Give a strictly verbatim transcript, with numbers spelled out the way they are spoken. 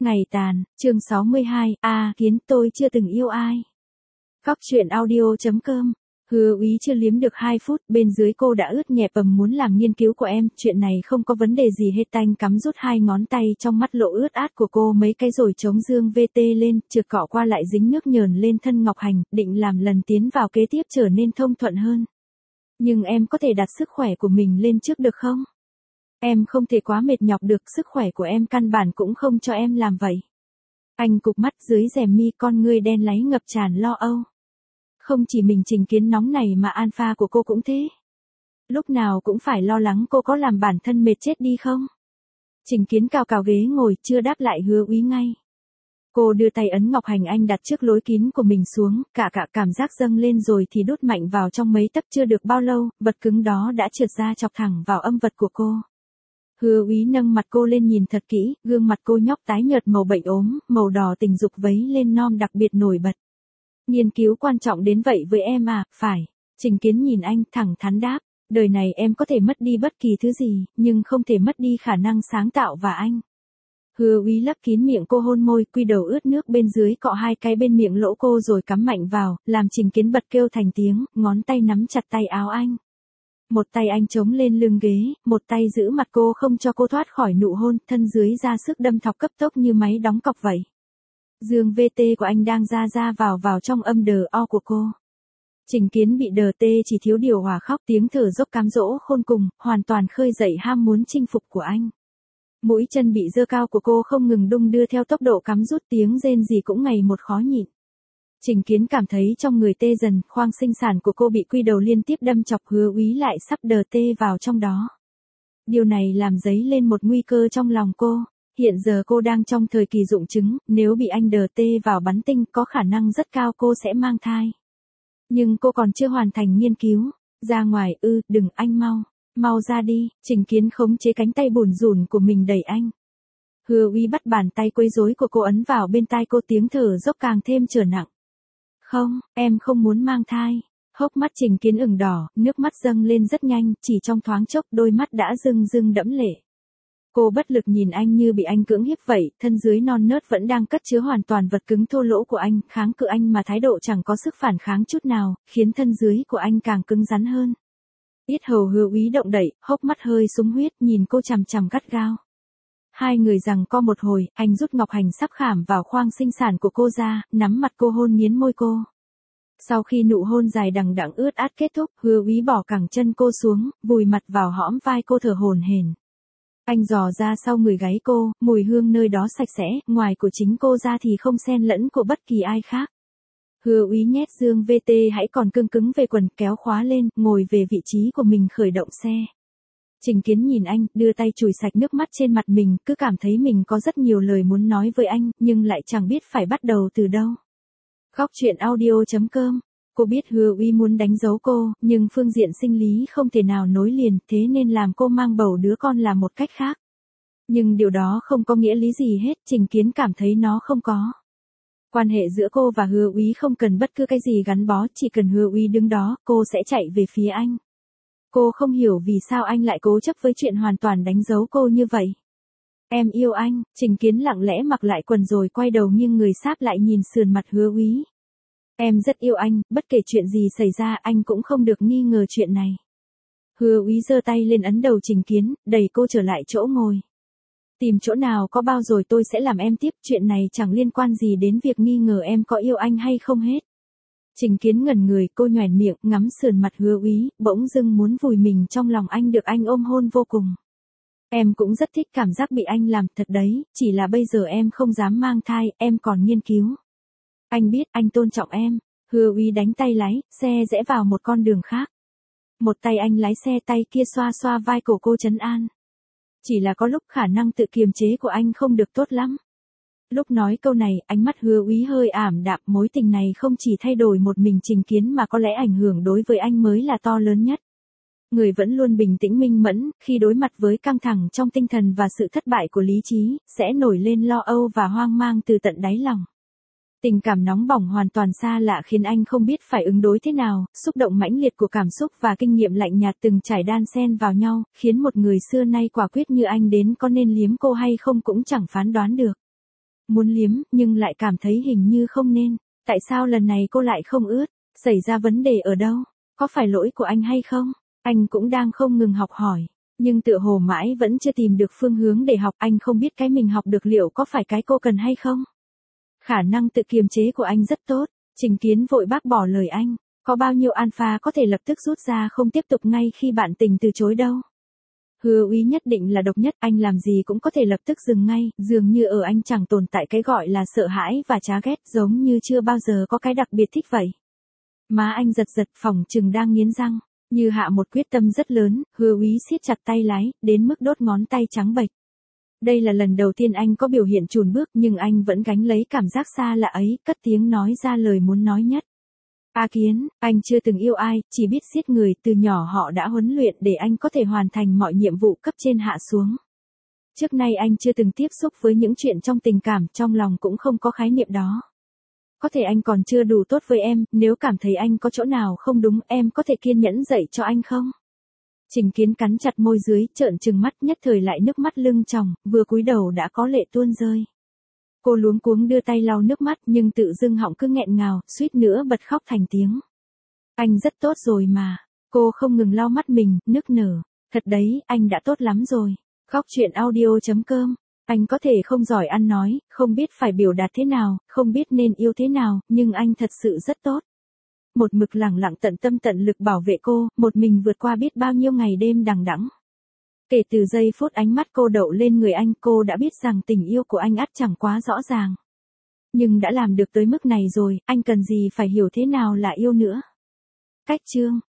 Ngày tàn, chương sáu mươi hai, a kiến tôi chưa từng yêu ai. Góc truyện audio.com. Hứa Úy chưa liếm được hai phút, bên dưới cô đã ướt nhẹp ầm muốn làm nghiên cứu của em, chuyện này không có vấn đề gì hết. Tanh cắm rút hai ngón tay trong mắt lộ ướt át của cô mấy cái rồi chống dương vê tê lên, trượt cọ qua lại dính nước nhờn lên thân Ngọc Hành, định làm lần tiến vào kế tiếp trở nên thông thuận hơn. Nhưng em có thể đặt sức khỏe của mình lên trước được không? Em không thể quá mệt nhọc được, sức khỏe của em căn bản cũng không cho em làm vậy. Anh cụp mắt dưới rèm mi, con ngươi đen láy ngập tràn lo âu. Không chỉ mình Trình Kiến nóng này mà alpha của cô cũng thế. Lúc nào cũng phải lo lắng cô có làm bản thân mệt chết đi không? Trình Kiến cào cào ghế ngồi, chưa đáp lại Hứa Úy ngay. Cô đưa tay ấn Ngọc Hành Anh đặt trước lối kín của mình xuống, cả cả cảm giác dâng lên rồi thì đút mạnh vào trong mấy tấc. Chưa được bao lâu, vật cứng đó đã trượt ra chọc thẳng vào âm vật của cô. Hứa Úy nâng mặt cô lên nhìn thật kỹ, gương mặt cô nhóc tái nhợt màu bệnh ốm, màu đỏ tình dục vấy lên non đặc biệt nổi bật. Nghiên cứu quan trọng đến vậy với em à? Phải. Trình Kiến nhìn anh, thẳng thắn đáp, đời này em có thể mất đi bất kỳ thứ gì, nhưng không thể mất đi khả năng sáng tạo và anh. Hứa Úy lấp kín miệng cô, hôn môi, quy đầu ướt nước bên dưới cọ hai cái bên miệng lỗ cô rồi cắm mạnh vào, làm Trình Kiến bật kêu thành tiếng, ngón tay nắm chặt tay áo anh. Một tay anh chống lên lưng ghế, một tay giữ mặt cô không cho cô thoát khỏi nụ hôn, thân dưới ra sức đâm thọc cấp tốc như máy đóng cọc vậy. Dương vê tê của anh đang ra ra vào vào trong âm đờ o của cô. Trình Kiến bị đờ tê chỉ thiếu điều hòa khóc, tiếng thở dốc cám dỗ khôn cùng, hoàn toàn khơi dậy ham muốn chinh phục của anh. Mũi chân bị dơ cao của cô không ngừng đung đưa theo tốc độ cắm rút, tiếng rên gì cũng ngày một khó nhịn. Trình Kiến cảm thấy trong người tê dần, khoang sinh sản của cô bị quy đầu liên tiếp đâm chọc, Hứa Úy lại sắp đờ tê vào trong đó. Điều này làm dấy lên một nguy cơ trong lòng cô. Hiện giờ cô đang trong thời kỳ rụng trứng, nếu bị anh đờ tê vào bắn tinh có khả năng rất cao cô sẽ mang thai. Nhưng cô còn chưa hoàn thành nghiên cứu. Ra ngoài ư, đừng, anh mau, mau ra đi. Trình Kiến khống chế cánh tay bủn rủn của mình đẩy anh. Hứa Úy bắt bàn tay quấy rối của cô ấn vào bên tai cô, tiếng thở dốc càng thêm trở nặng. Không, em không muốn mang thai. Hốc mắt Trình Kiến ửng đỏ, nước mắt dâng lên rất nhanh, chỉ trong thoáng chốc đôi mắt đã rưng rưng đẫm lệ. Cô bất lực nhìn anh như bị anh cưỡng hiếp vậy, thân dưới non nớt vẫn đang cất chứa hoàn toàn vật cứng thô lỗ của anh, kháng cự anh mà thái độ chẳng có sức phản kháng chút nào, khiến thân dưới của anh càng cứng rắn hơn. Yết hầu Hứa Úy động đậy, hốc mắt hơi súng huyết, nhìn cô chằm chằm gắt gao. Hai người giằng co một hồi, anh rút Ngọc Hành sắp khảm vào khoang sinh sản của cô ra, nắm mặt cô hôn nghiến môi cô. Sau khi nụ hôn dài đằng đẵng ướt át kết thúc, Hứa Úy bỏ cẳng chân cô xuống, vùi mặt vào hõm vai cô thở hổn hển. Anh dò ra sau người gáy cô, mùi hương nơi đó sạch sẽ, ngoài của chính cô ra thì không xen lẫn của bất kỳ ai khác. Hứa Úy nhét dương vê tê hãy còn cương cứng về quần, kéo khóa lên, ngồi về vị trí của mình khởi động xe. Trình Kiến nhìn anh, đưa tay chùi sạch nước mắt trên mặt mình, cứ cảm thấy mình có rất nhiều lời muốn nói với anh, nhưng lại chẳng biết phải bắt đầu từ đâu. Góc truyện audio.com. Cô biết Hứa Úy muốn đánh dấu cô, nhưng phương diện sinh lý không thể nào nối liền, thế nên làm cô mang bầu đứa con là một cách khác. Nhưng điều đó không có nghĩa lý gì hết, Trình Kiến cảm thấy nó không có. Quan hệ giữa cô và Hứa Úy không cần bất cứ cái gì gắn bó, chỉ cần Hứa Úy đứng đó, cô sẽ chạy về phía anh. Cô không hiểu vì sao anh lại cố chấp với chuyện hoàn toàn đánh dấu cô như vậy. Em yêu anh. Trình Kiến lặng lẽ mặc lại quần rồi quay đầu nghiêng người sáp lại nhìn sườn mặt Hứa Úy. Em rất yêu anh, bất kể chuyện gì xảy ra anh cũng không được nghi ngờ chuyện này. Hứa Úy giơ tay lên ấn đầu Trình Kiến, đẩy cô trở lại chỗ ngồi. Tìm chỗ nào có bao rồi tôi sẽ làm em tiếp, chuyện này chẳng liên quan gì đến việc nghi ngờ em có yêu anh hay không hết. Trình Kiến ngẩn người, cô nhoẻn miệng, ngắm sườn mặt Hứa Úy, bỗng dưng muốn vùi mình trong lòng anh, được anh ôm hôn vô cùng. Em cũng rất thích cảm giác bị anh làm, thật đấy, chỉ là bây giờ em không dám mang thai, em còn nghiên cứu. Anh biết, anh tôn trọng em. Hứa Úy đánh tay lái, xe rẽ vào một con đường khác. Một tay anh lái xe, tay kia xoa xoa vai cổ cô trấn an. Chỉ là có lúc khả năng tự kiềm chế của anh không được tốt lắm. Lúc nói câu này, ánh mắt Hứa Úy hơi ảm đạm, mối tình này không chỉ thay đổi một mình Trình Kiến mà có lẽ ảnh hưởng đối với anh mới là to lớn nhất. Người vẫn luôn bình tĩnh minh mẫn, khi đối mặt với căng thẳng trong tinh thần và sự thất bại của lý trí, sẽ nổi lên lo âu và hoang mang từ tận đáy lòng. Tình cảm nóng bỏng hoàn toàn xa lạ khiến anh không biết phải ứng đối thế nào, xúc động mãnh liệt của cảm xúc và kinh nghiệm lạnh nhạt từng trải đan xen vào nhau, khiến một người xưa nay quả quyết như anh đến có nên liếm cô hay không cũng chẳng phán đoán được. Muốn liếm, nhưng lại cảm thấy hình như không nên. Tại sao lần này cô lại không ướt? Xảy ra vấn đề ở đâu? Có phải lỗi của anh hay không? Anh cũng đang không ngừng học hỏi. Nhưng tựa hồ mãi vẫn chưa tìm được phương hướng để học. Anh không biết cái mình học được liệu có phải cái cô cần hay không? Khả năng tự kiềm chế của anh rất tốt. Trình Kiến vội bác bỏ lời anh. Có bao nhiêu alpha có thể lập tức rút ra không tiếp tục ngay khi bạn tình từ chối đâu. Hứa Úy nhất định là độc nhất, anh làm gì cũng có thể lập tức dừng ngay, dường như ở anh chẳng tồn tại cái gọi là sợ hãi và chán ghét, giống như chưa bao giờ có cái đặc biệt thích vậy. Má anh giật giật, phỏng chừng đang nghiến răng, như hạ một quyết tâm rất lớn. Hứa Úy siết chặt tay lái, đến mức đốt ngón tay trắng bệch. Đây là lần đầu tiên anh có biểu hiện chùn bước, nhưng anh vẫn gánh lấy cảm giác xa lạ ấy, cất tiếng nói ra lời muốn nói nhất. A Kiến, anh chưa từng yêu ai, chỉ biết giết người, từ nhỏ họ đã huấn luyện để anh có thể hoàn thành mọi nhiệm vụ cấp trên hạ xuống. Trước nay anh chưa từng tiếp xúc với những chuyện trong tình cảm, trong lòng cũng không có khái niệm đó. Có thể anh còn chưa đủ tốt với em, nếu cảm thấy anh có chỗ nào không đúng, em có thể kiên nhẫn dạy cho anh không? Trình Kiến cắn chặt môi dưới, trợn trừng mắt, nhất thời lại nước mắt lưng tròng, vừa cúi đầu đã có lệ tuôn rơi. Cô luống cuống đưa tay lau nước mắt, nhưng tự dưng họng cứ nghẹn ngào, suýt nữa bật khóc thành tiếng. Anh rất tốt rồi mà. Cô không ngừng lau mắt mình, nức nở. Thật đấy, anh đã tốt lắm rồi. Góc truyện audio chấm com. Anh có thể không giỏi ăn nói, không biết phải biểu đạt thế nào, không biết nên yêu thế nào, nhưng anh thật sự rất tốt. Một mực lẳng lặng tận tâm tận lực bảo vệ cô, một mình vượt qua biết bao nhiêu ngày đêm đằng đẵng. Kể từ giây phút ánh mắt cô đậu lên người anh, cô đã biết rằng tình yêu của anh ắt chẳng quá rõ ràng. Nhưng đã làm được tới mức này rồi, anh cần gì phải hiểu thế nào là yêu nữa. Cách chương